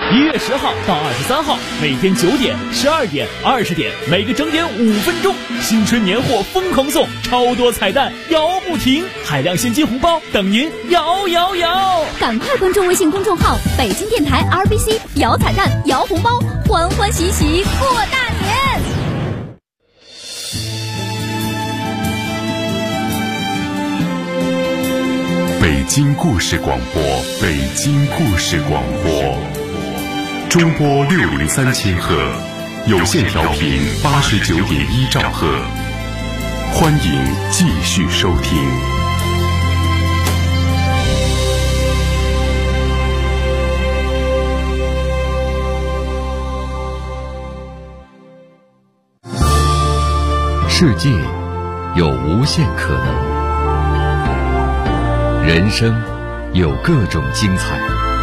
1月10号到23号，每天9点、12点、20点，每个整点5分钟，新春年货疯狂送，超多彩蛋摇不停，海量现金红包等您摇摇摇！ 赶快关注微信公众号北京电台 RBC， 摇彩蛋摇红包，欢欢喜喜过大年。 北京故事广播，北京故事广播，中波603千赫，有线调频89.1兆赫，欢迎继续收听。世界有无限可能。人生有各种精彩，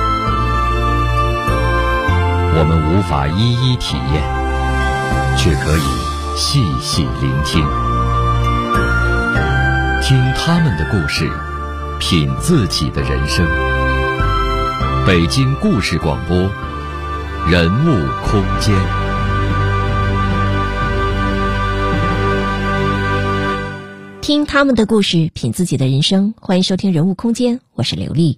我们无法一一体验，却可以细细聆听，听他们的故事，品自己的人生。北京故事广播，人物空间。 听他们的故事，品自己的人生。欢迎收听人物空间，我是刘丽。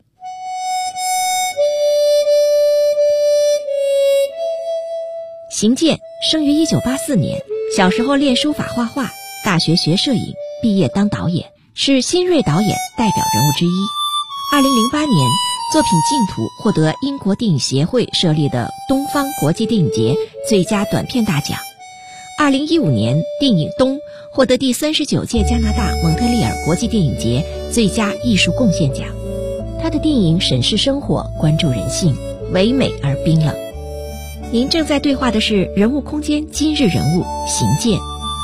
邢健生于1984年，小时候练书法画画，大学学摄影，毕业当导演，是新锐导演代表人物之一。2008年，作品《净土》获得英国电影协会设立的东方国际电影节最佳短片大奖。2015年，电影《冬》获得第39届加拿大蒙特利尔国际电影节最佳艺术贡献奖。他的电影审视生活，关注人性，唯美而冰冷。您正在对话的是人物空间今日人物邢健。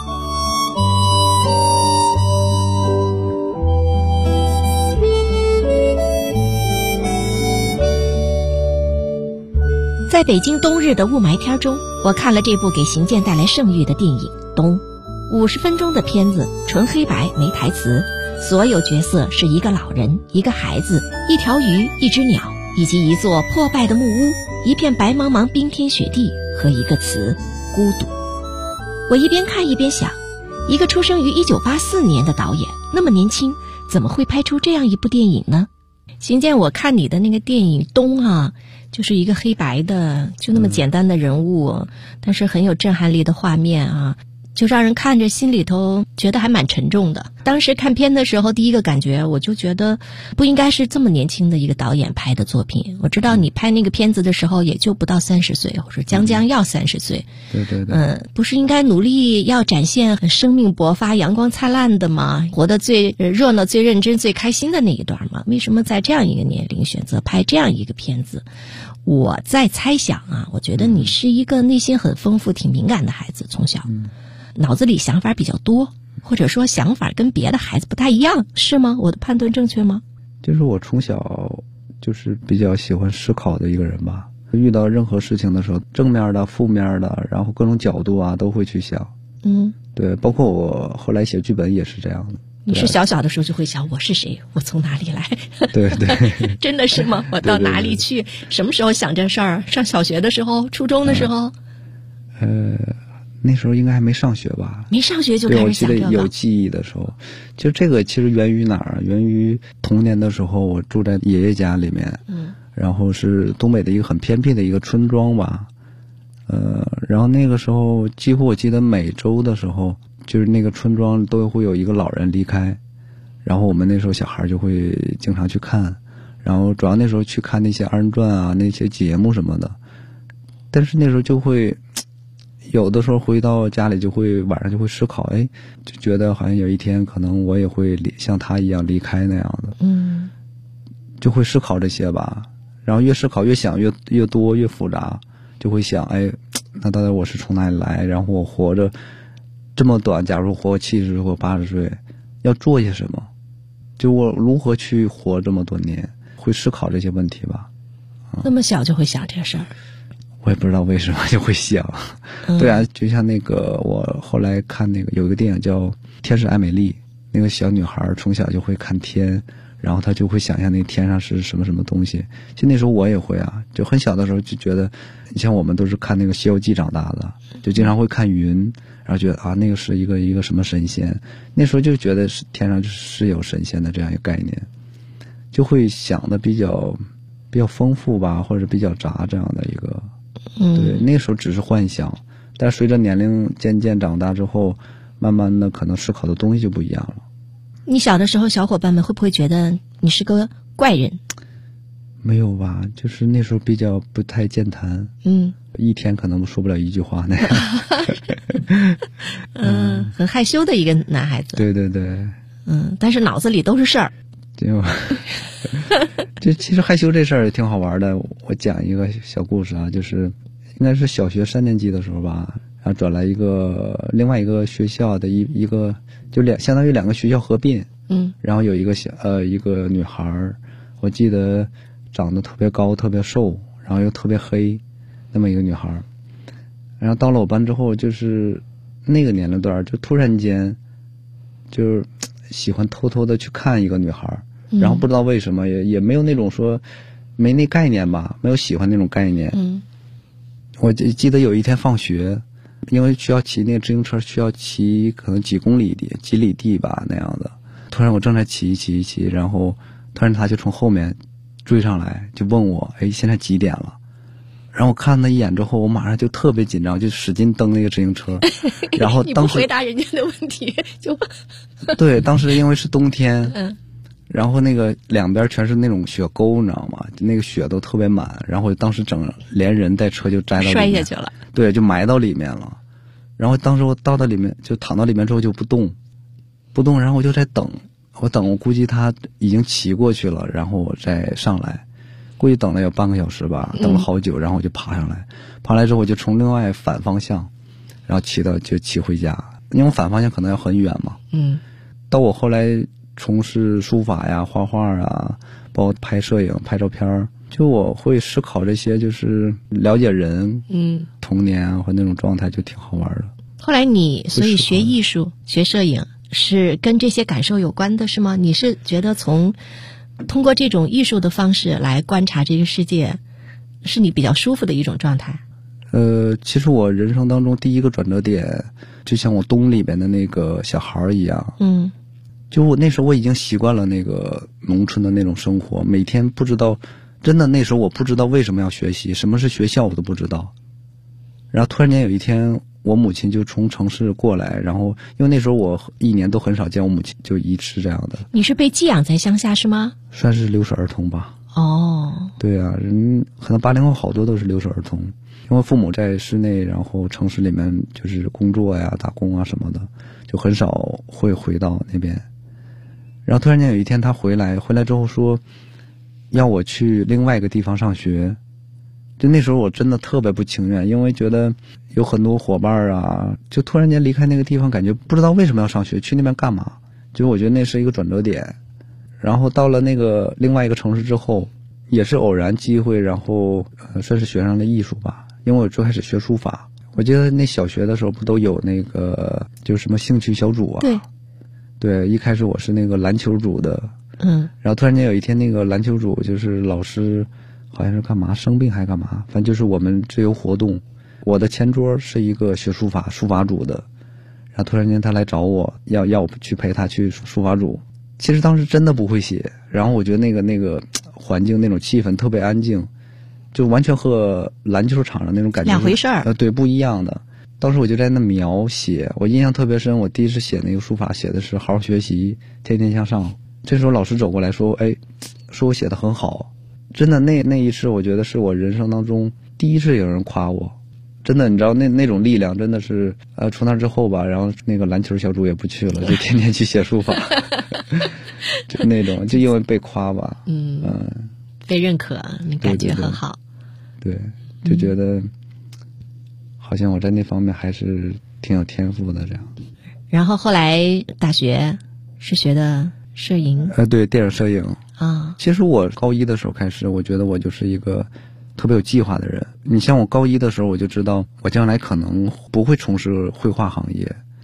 在北京冬日的雾霾天中，我看了这部给邢健带来盛誉的电影《冬》。50分钟的片子，纯黑白，没台词，所有角色是一个老人、一个孩子、一条鱼、一只鸟，以及一座破败的木屋，一片白茫茫冰天雪地和一个词：孤独。我一边看一边想，一个出生于1984年的导演，那么年轻，怎么会拍出这样一部电影呢？邢健，我看你的那个电影《冬》啊，就是一个黑白的，就那么简单的人物，但是很有震撼力的画面啊，就让人看着心里头觉得还蛮沉重的。当时看片的时候，第一个感觉我就觉得不应该是这么年轻的一个导演拍的作品。我知道你拍那个片子的时候也就不到30岁，或者将要30岁。 对对对。 不是应该努力要展现生命勃发、阳光灿烂的吗？活得最热闹、最认真、最开心的那一段吗？为什么在这样一个年龄选择拍这样一个片子？我在猜想啊，我觉得你是一个内心很丰富、挺敏感的孩子，从小。脑子里想法比较多，或者说想法跟别的孩子不太一样，是吗？我的判断正确吗？ 就是我从小就是比较喜欢思考的一个人吧，遇到任何事情的时候，正面的、负面的，然后各种角度啊都会去想。对，包括我后来写剧本也是这样的。 你是小的时候就会想我是谁，我从哪里来？ 对对。 真的是吗？我到哪里去？什么时候想这事儿？上小学的时候，初中的时候？ 那时候应该还没上学吧？没上学就开始想这个。 对，我记得有记忆的时候，就这个其实源于哪儿？源于童年的时候，我住在爷爷家里面，然后是东北的一个很偏僻的一个村庄吧，然后那个时候几乎我记得每周的时候，就是那个村庄都会有一个老人离开，然后我们那时候小孩就会经常去看，然后主要那时候去看那些二人转啊，那些节目什么的，但是那时候就会。有的时候回到家里就会晚上就会思考，就觉得好像有一天可能我也会像他一样离开那样的，就会思考这些吧。然后越思考越想越多越复杂，就会想，那到底我是从哪里来？然后我活着这么短，假如活70或80岁，要做些什么？就我如何去活这么多年？会思考这些问题吧。 那么小就会想这事儿。 我也不知道为什么就会想，对啊，就像那个我后来看那个有一个电影叫《天使爱美丽》，那个小女孩从小就会看天， 然后他就会想象那天上是什么什么东西。其实那时候我也会啊，就很小的时候就觉得，你像我们都是看那个《西游记》长大的，就经常会看云，然后觉得啊那个是一个什么神仙，那时候就觉得是天上是有神仙的这样一个概念，就会想的比较丰富吧，或者比较杂这样的一个，对，那时候只是幻想，但随着年龄渐渐长大之后，慢慢的可能思考的东西就不一样了。 你小的时候，小伙伴们会不会觉得你是个怪人？ 没有吧，就是那时候比较不太健谈，一天可能说不了一句话那样。 很害羞的一个男孩子。 对对对。 但是脑子里都是事儿。 就其实害羞这事儿也挺好玩的。我讲一个小故事啊，就是应该是小学3年级的时候吧，然后转来另外一个学校的一个就相当于2个学校合并，然后有一个女孩，我记得长得特别高特别瘦，然后又特别黑，那么一个女孩，然后到了我班之后，就是那个年龄段就突然间就是喜欢偷偷的去看一个女孩，然后不知道为什么也没有那种说没那概念吧，没有喜欢那种概念。我记得有一天放学，因为需要骑那个自行车，需要骑可能几里地吧那样的。突然我正在骑，然后突然他就从后面追上来，就问我，现在几点了？然后我看他一眼之后，我马上就特别紧张，就使劲蹬那个自行车。然后当时你不回答人家的问题就对，当时因为是冬天，然后那个两边全是那种雪沟，你知道吗？那个雪都特别满，然后当时连人带车就栽到里面， 摔下去了。 对，就埋到里面了。然后当时我到里面，就躺到里面之后就不动，然后我就在等，我估计他已经骑过去了，然后我再上来，估计等了有半个小时吧，等了好久，然后我就爬上来之后我就从另外反方向，然后骑回家，因为反方向可能要很远嘛。到我后来从事书法呀、画画啊，包括拍摄影、拍照片，就我会思考这些，就是了解人，童年啊和那种状态就挺好玩的。 后来所以学艺术、学摄影是跟这些感受有关的，是吗？你是觉得通过这种艺术的方式来观察这个世界，是你比较舒服的一种状态？ 其实我人生当中第一个转折点，就像我冬里边的那个小孩一样，就我那时候我已经习惯了那个农村的那种生活，每天不知道，真的那时候我不知道为什么要学习，什么是学校我都不知道。然后突然间有一天，我母亲就从城市过来，然后因为那时候我一年都很少见我母亲，就一次这样的。 你是被寄养在乡下是吗？ 算是留守儿童吧。对啊，人可能80后好多都是留守儿童，因为父母在市内，然后城市里面就是工作呀、打工啊什么的，就很少会回到那边。然后突然间有一天他回来之后说要我去另外一个地方上学，就那时候我真的特别不情愿，因为觉得有很多伙伴啊，就突然间离开那个地方，感觉不知道为什么要上学，去那边干嘛，就我觉得那是一个转折点。然后到了那个另外一个城市之后，也是偶然机会，然后算是学上了艺术吧，因为我最开始学书法，我记得那小学的时候不都有那个就什么兴趣小组啊？对，一开始我是那个篮球组的，然后突然间有一天那个篮球组就是老师好像是干嘛生病还干嘛，反正就是我们自由活动，我的前桌是一个学书法组的，然后突然间他来找我要我去陪他去书法组。其实当时真的不会写，然后我觉得那个环境那种气氛特别安静，就完全和篮球场上那种感觉两回事儿。 对，不一样的。当时我就在那描写，我印象特别深，我第一次写那个书法写的是好好学习，天天向上。这时候老师走过来说说我写得很好，真的那一次我觉得是我人生当中第一次有人夸我，真的你知道那种力量真的是从那之后吧，然后那个篮球小组也不去了，就天天去写书法就那种就因为被夸吧， 被认可，你感觉很好。 对，就觉得好像我在那方面还是挺有天赋的这样。 然后后来大学是学的摄影？ 对，电影摄影啊。 其实我高一的时候开始，我觉得我就是一个特别有计划的人。你像我高一的时候，我就知道我将来可能不会从事绘画行业，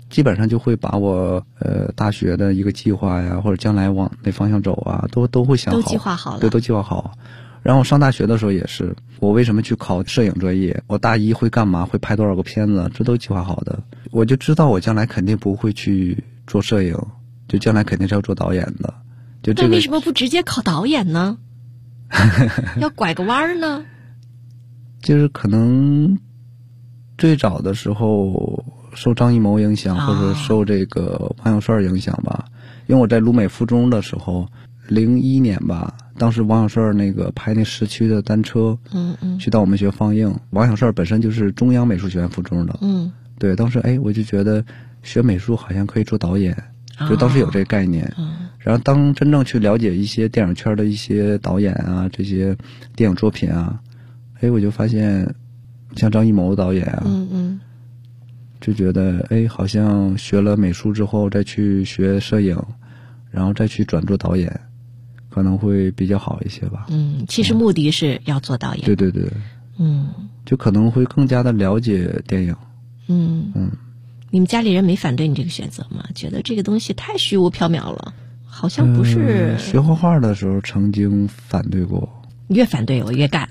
基本上就会把我大学的一个计划呀，或者将来往那方向走啊，都会想好， 都计划好了。 对，都计划好。然后上大学的时候也是，我为什么去考摄影专业，我大一会干嘛，会拍多少个片子，这都计划好的。我就知道我将来肯定不会去做摄影，就将来肯定是要做导演的。就这个， 那为什么不直接考导演呢？要拐个弯呢？ 就是可能最早的时候受张艺谋影响，或者受这个王小帅影响吧。因为我在鲁美附中的时候，01年吧，当时王小帅那个拍那市区的单车，去到我们学放映。王小帅本身就是中央美术学院附中的，对，当时我就觉得学美术好像可以做导演，就当时有这个概念。然后当真正去了解一些电影圈的一些导演啊，这些电影作品啊，我就发现像张艺谋导演啊，就觉得好像学了美术之后再去学摄影，然后再去转做导演，可能会比较好一些吧。 其实目的是要做导演。 对对对。就可能会更加的了解电影。 你们家里人没反对你这个选择吗？觉得这个东西太虚无缥缈了，好像不是。 学画画的时候曾经反对过。 越反对我越干。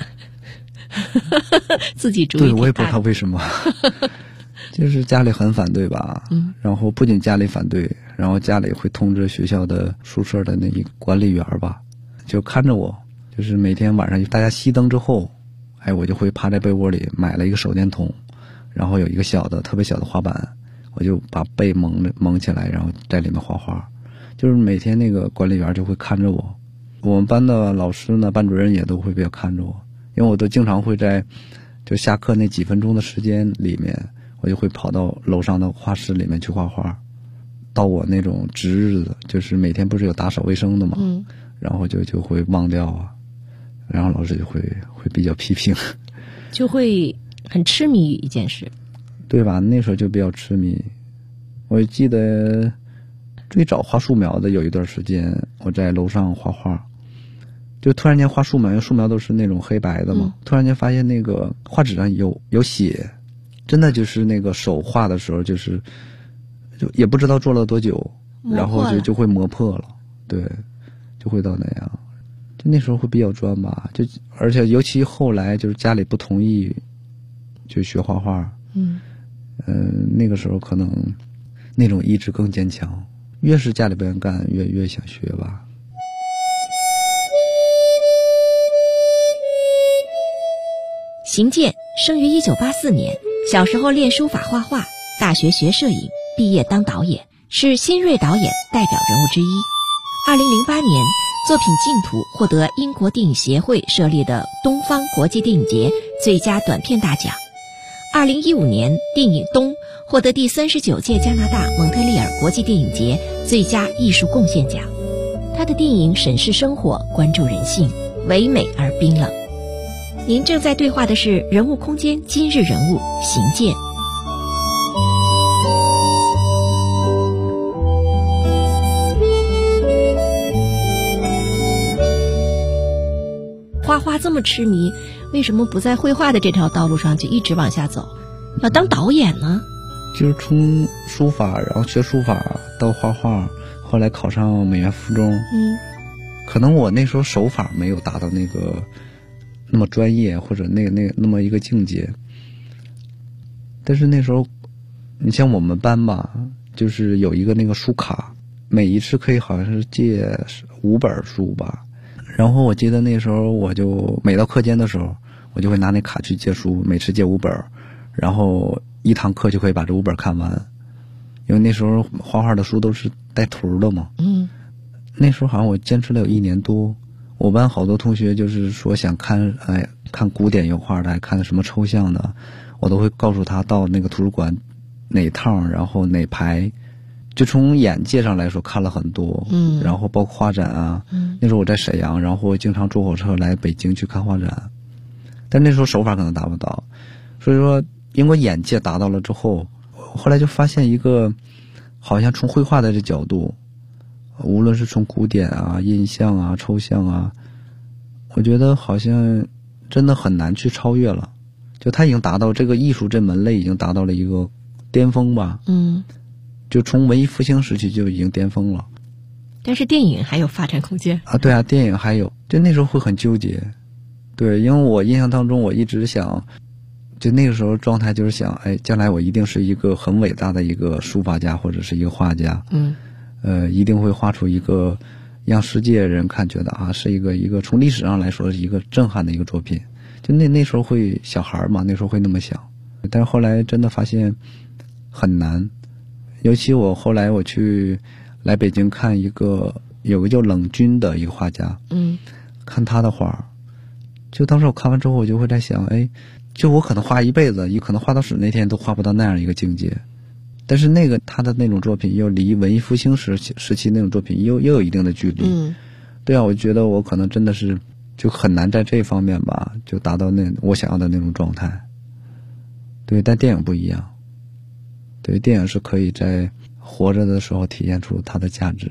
自己主意挺大的。 对，我也不知道为什么。就是家里很反对吧，然后不仅家里反对，然后家里会通知学校的宿舍的那一个管理员吧，就看着我，就是每天晚上大家熄灯之后，我就会趴在被窝里买了一个手电筒，然后有一个特别小的滑板，我就把被蒙起来，然后在里面画画。就是每天那个管理员就会看着我，我们班的老师呢，班主任也都会比较看着我，因为我都经常会在就下课那几分钟的时间里面，我就会跑到楼上的画室里面去画画。到我那种值日子，就是每天不是有打扫卫生的嘛，然后就会忘掉啊，然后老师就会比较批评， 就会很痴迷一件事， 对吧？那时候就比较痴迷。我记得最早画素描的有一段时间，我在楼上画画，就突然间画素描，因为素描都是那种黑白的嘛，突然间发现那个画纸上有血，真的就是那个手画的时候，就也不知道做了多久，然后就会磨破了，对，就会到那样。就那时候会比较专吧，而且尤其后来就是家里不同意就学画画，那个时候可能那种意志更坚强，越是家里不愿干，越想学吧。 邢健生于1984年，小时候练书法画画，大学学摄影，毕业当导演，是新锐导演代表人物之一。2008年，作品《净土》获得英国电影协会设立的东方国际电影节最佳短片大奖。2015年，电影《冬》获得第39届加拿大蒙特利尔国际电影节最佳艺术贡献奖。他的电影审视生活，关注人性，唯美而冰冷。您正在对话的是人物空间今日人物邢健。画画这么痴迷，为什么不在绘画的这条道路上就一直往下走，要当导演呢？ 就是从书法，然后学书法到画画，后来考上美院附中。可能我那时候手法没有达到那个那么专业，或者那么一个境界。但是那时候，你像我们班吧，就是有一个那个书卡，每一次可以好像是借5本书吧。然后我记得那时候我就每到课间的时候，我就会拿那卡去借书，每次借5本，然后一堂课就可以把这5本看完。因为那时候画画的书都是带图的嘛。那时候好像我坚持了有1年多。我班好多同学就是说想看古典油画的，还看什么抽象的，我都会告诉他到那个图书馆哪套，然后哪排。就从眼界上来说看了很多，然后包括画展啊，那时候我在沈阳，然后经常坐火车来北京去看画展，但那时候手法可能达不到，所以说因为眼界达到了之后，后来就发现一个，好像从绘画的这角度，无论是从古典啊、印象啊、抽象啊，我觉得好像真的很难去超越了，就它已经达到这个艺术这门类已经达到了一个巅峰吧。 就从文艺复兴时期就已经巅峰了。 但是电影还有发展空间啊，对啊，电影还有，就那时候会很纠结。对，因为我印象当中，我一直想，就那个时候状态就是想，哎，将来我一定是一个很伟大的一个书法家或者是一个画家，一定会画出一个让世界人看觉得啊，是一个从历史上来说是一个震撼的一个作品。就那时候会小孩嘛，那时候会那么想，但是后来真的发现很难，尤其我后来我去来北京看有个叫冷军的一个画家，看他的画，就当时我看完之后，我就会在想，哎，就我可能画一辈子，也可能画到死那天都画不到那样一个境界。但是他的那种作品又离文艺复兴时期那种作品又有一定的距离。对啊，我觉得我可能真的是就很难在这方面吧，就达到我想要的那种状态。对，但电影不一样。对，电影是可以在活着的时候体现出它的价值。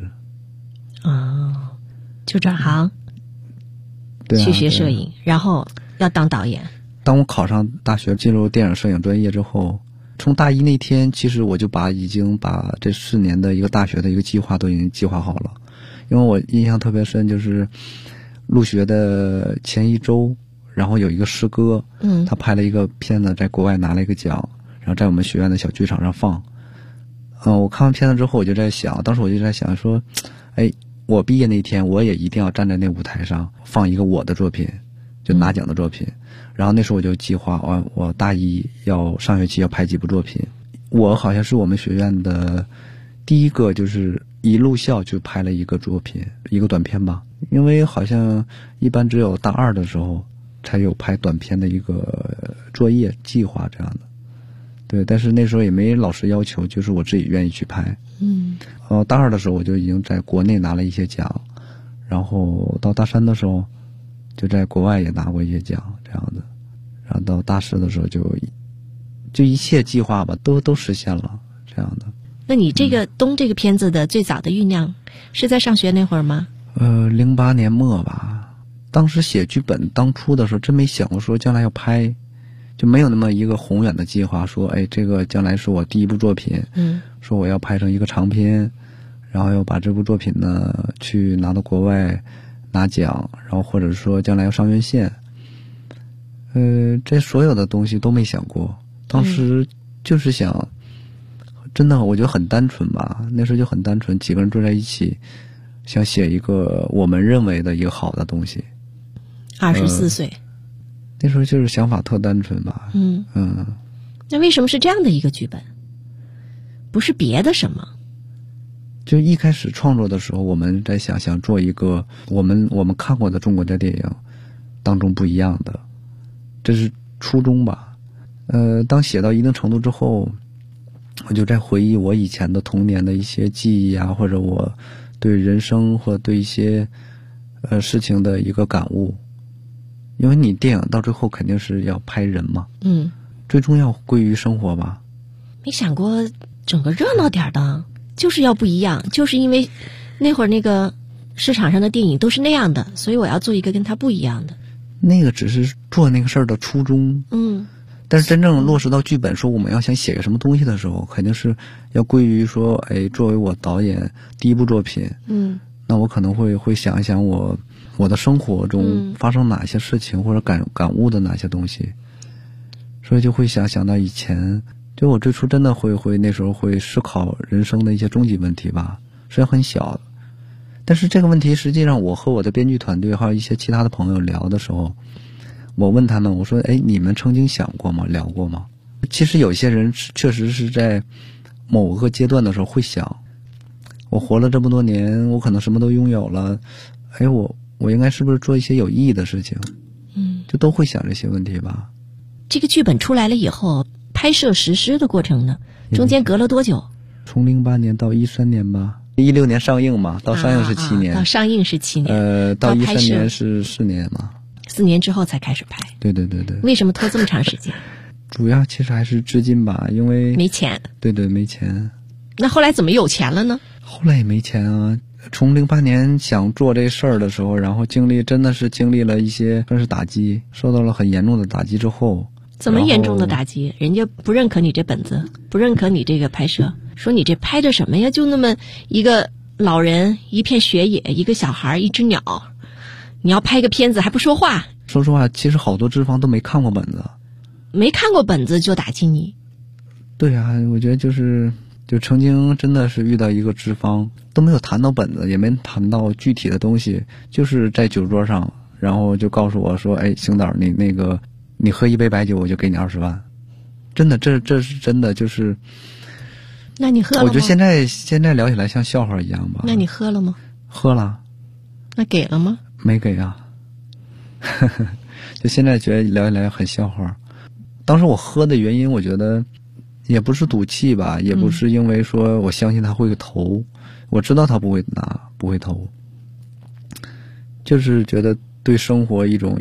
就转行， 对啊， 去学摄影，然后要当导演。 当我考上大学进入电影摄影专业之后，从大一那天，其实我就已经把这4年的一个大学的一个计划都已经计划好了。因为我印象特别深，就是入学的前1周，然后有一个师哥，他拍了一个片子，在国外拿了一个奖，然后在我们学院的小剧场上放。我看完片子之后，当时我就在想说，哎，我毕业那天我也一定要站在那舞台上放一个我的作品，就拿奖的作品。然后那时候我就计划我大一上学期要拍几部作品。我好像是我们学院的第一个就是一入校就拍了一个作品，一个短片吧。因为好像一般只有大2的时候才有拍短片的一个作业计划这样的。对，但是那时候也没老师要求，就是我自己愿意去拍。大2的时候我就已经在国内拿了一些奖，然后到大3的时候就在国外也拿过一些奖这样的，然后到大4的时候就一切计划吧都实现了这样的。 那你这个这个片子的最早的酝酿是在上学那会儿吗 ？08年末吧。当时写剧本当初的时候真没想过说将来要拍，就没有那么一个宏远的计划说，哎，这个将来是我第一部作品，说我要拍成一个长片，然后要把这部作品呢去拿到国外拿奖，然后或者说将来要上院线。这所有的东西都没想过。当时就是想，真的我觉得很单纯吧，那时候就很单纯，几个人坐在一起想写一个我们认为的一个好的东西。 24岁， 那时候就是想法特单纯吧。 那为什么是这样的一个剧本？不是别的什么？ 就一开始创作的时候，我们在想做一个我们看过的中国的电影当中不一样的，这是初衷吧。当写到一定程度之后，我就在回忆我以前的童年的一些记忆啊，或者我对人生或对一些事情的一个感悟。因为你电影到最后肯定是要拍人嘛，最终要归于生活吧。 没想过整个热闹点的，就是要不一样，就是因为那会儿那个市场上的电影都是那样的，所以我要做一个跟它不一样的。 那个只是做那个事儿的初衷，但是真正落实到剧本，说我们要想写个什么东西的时候，肯定是要归于说，哎，作为我导演第一部作品，那我可能会想一想我的生活中发生哪些事情，或者感悟的哪些东西，所以就会想到以前，就我最初真的会那时候会思考人生的一些终极问题吧，虽然很小，但是这个问题实际上我和我的编剧团队还有一些其他的朋友聊的时候，我问他们，我说，哎，你们曾经想过吗？聊过吗？其实有些人确实是在某个阶段的时候会想，我活了这么多年，我可能什么都拥有了，哎，我应该是不是做一些有意义的事情？就都会想这些问题吧。 这个剧本出来了以后，拍摄实施的过程呢，中间隔了多久？ 从08年到13年吧，16年上映嘛，到上映是7年， 到上映是7年， 到13年是4年嘛。 4年之后才开始拍。 对。 为什么拖这么长时间？ 主要其实还是资金吧，因为没钱。 对，没钱。 那后来怎么有钱了呢？ 后来也没钱啊。从08年想做这事儿的时候，然后真的是经历了一些算是打击，受到了很严重的打击之后。 怎么严重的打击？人家不认可你这本子，不认可你这个拍摄。 说你这拍的什么呀？就那么一个老人，一片雪野，一个小孩，一只鸟，你要拍个片子还不说话。 说实话，其实好多脂肪都没看过本子， 没看过本子就打击你。 对啊，我觉得就曾经真的是遇到一个脂肪，都没有谈到本子，也没谈到具体的东西，就是在酒桌上，然后就告诉我说，哎，邢导，你喝一杯白酒我就给你20万。真的，这是真的，就是。 那你喝了吗？ 我觉得现在聊起来像笑话一样吧。 那你喝了吗？ 喝了。 那给了吗？ 没给啊。就现在觉得聊起来很笑话。当时我喝的原因，我觉得也不是赌气吧，也不是因为说我相信他会投，我知道他不会拿，不会投，就是觉得对生活一种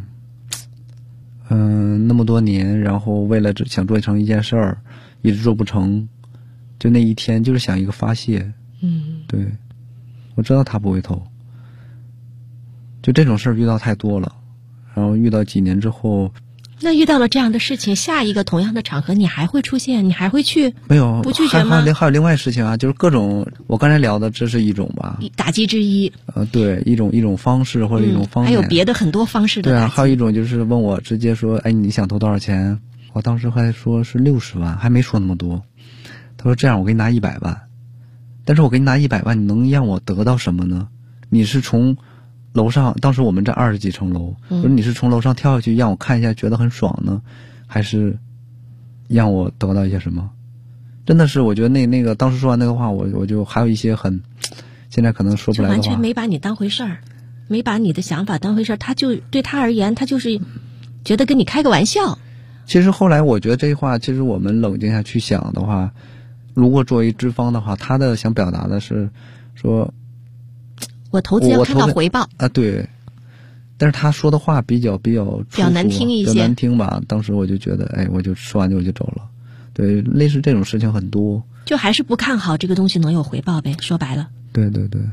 那么多年，然后为了想做成一件事儿，一直做不成，就那一天就是想一个发泄。对，我知道他不会投，就这种事儿遇到太多了，然后遇到几年之后。 那遇到了这样的事情，下一个同样的场合你还会出现？你还会去？ 没有， 不拒绝吗？ 还有另外事情啊，就是各种我刚才聊的，这是一种吧， 打击之一。 对，一种方式或者一种方面。 还有别的很多方式的打击。 对啊，还有一种就是问我直接说，哎，你想投多少钱？我当时还说是60万，还没说那么多。他说这样，我给你拿100万，但是我给你拿100万，你能让我得到什么呢？你是从楼上，当时我们在20几层楼，说你是从楼上跳下去让我看一下觉得很爽呢，还是让我得到一些什么？真的是我觉得那个当时说完那个话，我就还有一些很现在可能说不来的话， 就完全没把你当回事儿，没把你的想法当回事儿，他就对他而言，他就是觉得跟你开个玩笑。 其实后来我觉得这句话，其实我们冷静下去想的话，如果作为资方的话，他的想表达的是说我投资要看到回报啊，对。但是他说的话比较难听一些， 比较难听吧。当时我就觉得，哎，我就说完就走了。对，类似这种事情很多， 就还是不看好这个东西能有回报呗。说白了， 对。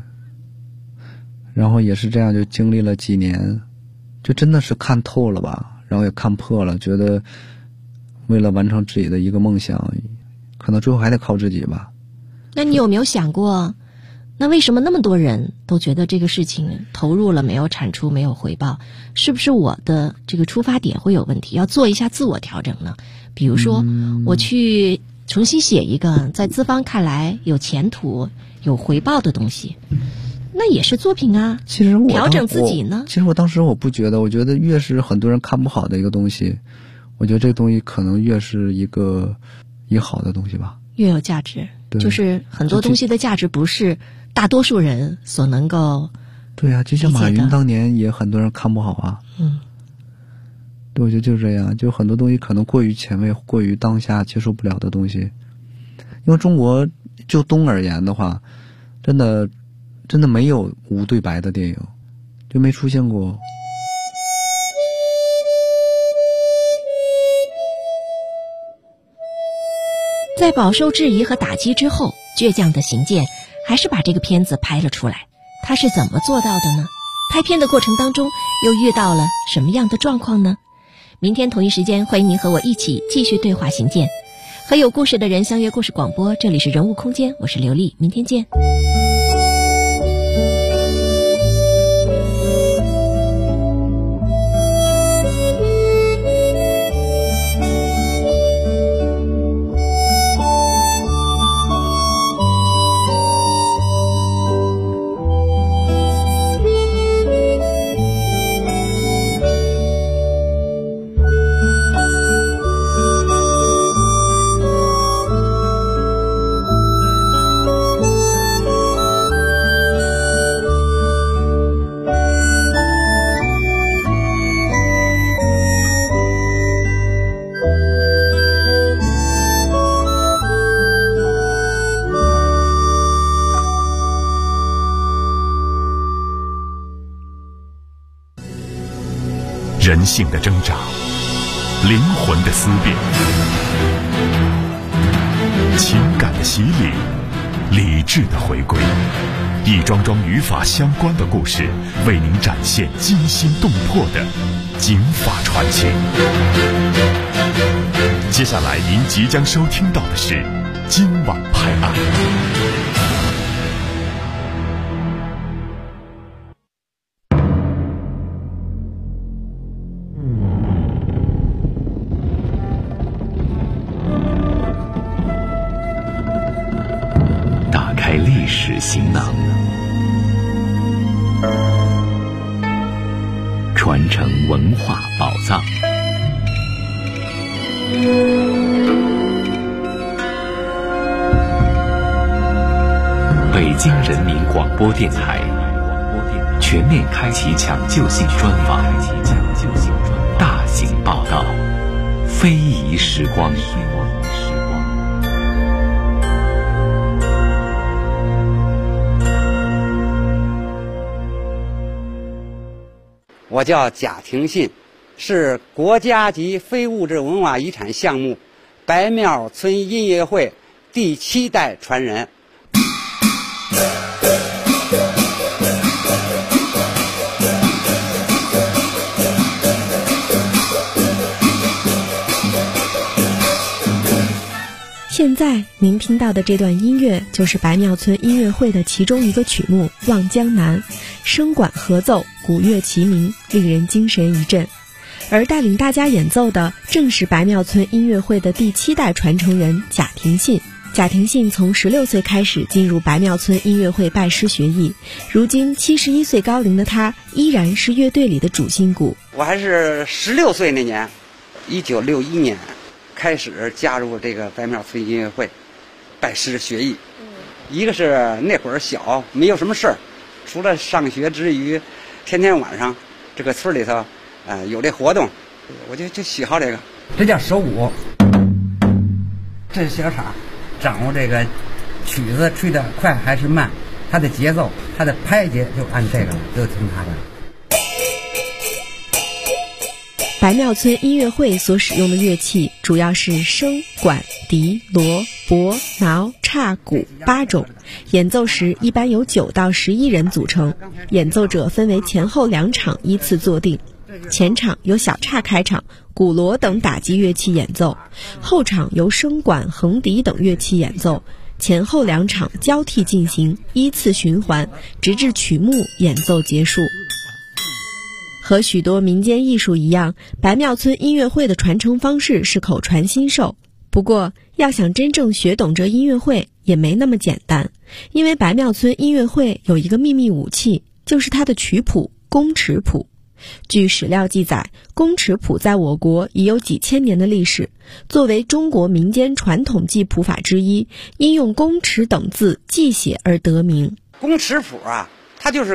然后也是这样，就经历了几年，就真的是看透了吧，然后也看破了，觉得为了完成自己的一个梦想，可能最后还得靠自己吧。 那你有没有想过？那为什么那么多人都觉得这个事情投入了没有产出没有回报？是不是我的这个出发点会有问题？要做一下自我调整呢？比如说，我去重新写一个在资方看来有前途、有回报的东西，那也是作品啊。 其实调整自己呢？ 其实我当时我不觉得，我觉得越是很多人看不好的一个东西，我觉得这个东西可能越是一个好的东西吧， 越有价值。就是很多东西的价值不是大多数人所能够。 对啊，就像马云当年也很多人看不好啊。对，我觉得就是这样，就很多东西可能过于前卫，过于当下接受不了的东西。因为中国就东而言的话，真的没有无对白的电影，就没出现过。 在饱受质疑和打击之后，倔强的邢健还是把这个片子拍了出来。他是怎么做到的呢？拍片的过程当中又遇到了什么样的状况呢？明天同一时间，欢迎您和我一起继续对话邢健，和有故事的人相约故事广播。这里是人物空间，我是刘丽，明天见。 人性的挣扎，灵魂的思辨，情感的洗礼，理智的回归，一桩桩与法相关的故事，为您展现惊心动魄的警法传奇。接下来您即将收听到的是今晚拍案。 打开历史行囊，传承文化宝藏。北京人民广播电台全面开启抢救性专访，大型报道，非遗时光。 我叫贾廷信，是国家级非物质文化遗产项目白庙村音乐会第7代传人。 现在您听到的这段音乐就是白庙村音乐会的其中一个曲目《望江南》，声管合奏，鼓乐齐鸣，令人精神一振。而带领大家演奏的正是白庙村音乐会的第7代传承人贾廷信。贾廷信从16岁开始进入白庙村音乐会拜师学艺，如今71岁高龄的他依然是乐队里的主心骨。 我还是16岁那年，1961年开始加入这个白庙村音乐会，拜师学艺。一个是那会儿小，没有什么事儿，除了上学之余，天天晚上这个村里头，有这活动，我就喜好这个。这叫手鼓，这是小叉，掌握这个曲子吹得快还是慢，它的节奏，它的拍节就按这个，就听它的。 白庙村音乐会所使用的乐器主要是笙、管、笛、锣、钹、挠、叉、鼓8种，演奏时一般由9到11人组成，演奏者分为前后2场依次坐定，前场由小叉开场，鼓锣等打击乐器演奏，后场由笙管、横笛等乐器演奏，前后2场交替进行，依次循环，直至曲目演奏结束。和许多民间艺术一样，白庙村音乐会的传承方式是口传心授。不过，要想真正学懂这音乐会也没那么简单，因为白庙村音乐会有一个秘密武器，就是它的曲谱——宫尺谱。据史料记载，宫尺谱在我国已有几千年的历史，作为中国民间传统记谱法之一，因用宫尺等字记写而得名。 宫尺谱啊，它就是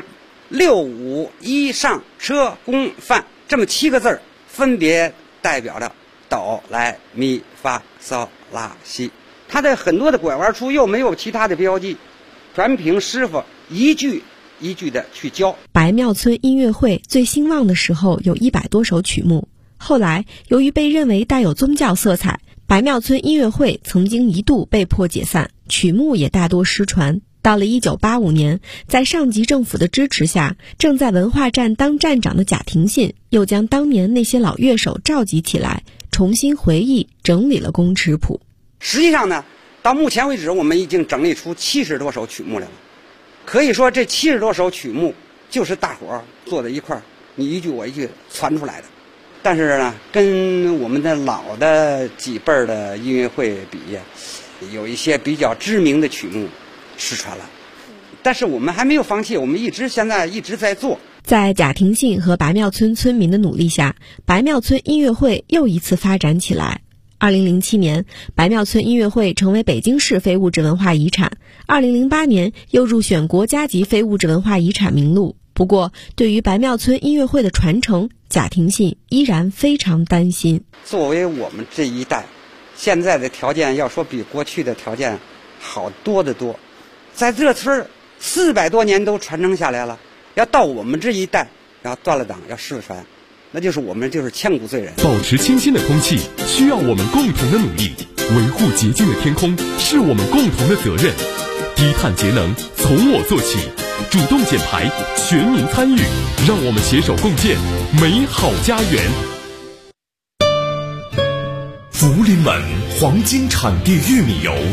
6、5、1上车宫范这么7个字儿，分别代表着哆来咪发嗦拉西。它的很多的拐弯处又没有其他的标记，全凭师傅一句一句的去教。 白庙村音乐会最兴旺的时候有100多首曲目，后来由于被认为带有宗教色彩，白庙村音乐会曾经一度被迫解散，曲目也大多失传。到了1985年，在上级政府的支持下，正在文化站当站长的贾廷信又将当年那些老乐手召集起来，重新回忆整理了宫尺谱。 实际上呢，到目前为止我们已经整理出70多首曲目来了。可以说这70多首曲目就是大伙儿坐在一块儿，你一句我一句传出来的。但是呢，跟我们的老的几辈儿的音乐会比，有一些比较知名的曲目失传了，但是我们还没有放弃，我们现在一直在做。 在贾廷信和白庙村村民的努力下，白庙村音乐会又一次发展起来。2007年，白庙村音乐会成为北京市非物质文化遗产，2008年又入选国家级非物质文化遗产名录。不过，对于白庙村音乐会的传承，贾廷信依然非常担心。 作为我们这一代，现在的条件要说比过去的条件好多得多。在这村400多年都传承下来了，要到我们这一代要断了档要失传，那就是我们就是千古罪人。 保持清新的空气需要我们共同的努力，维护洁净的天空是我们共同的责任。低碳节能从我做起，主动减排，全民参与，让我们携手共建美好家园。福临门黄金产地玉米油，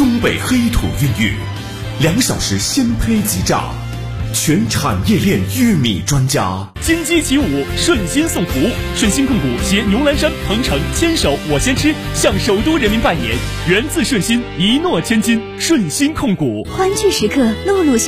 东北黑土孕育，2小时鲜胚即榨，全产业链玉米专家。 金鸡起舞，顺心送福。顺心控股携牛栏山、鹏城牵手我先吃，向首都人民拜年，源自顺心，一诺千金。顺心控股， 欢聚时刻，露露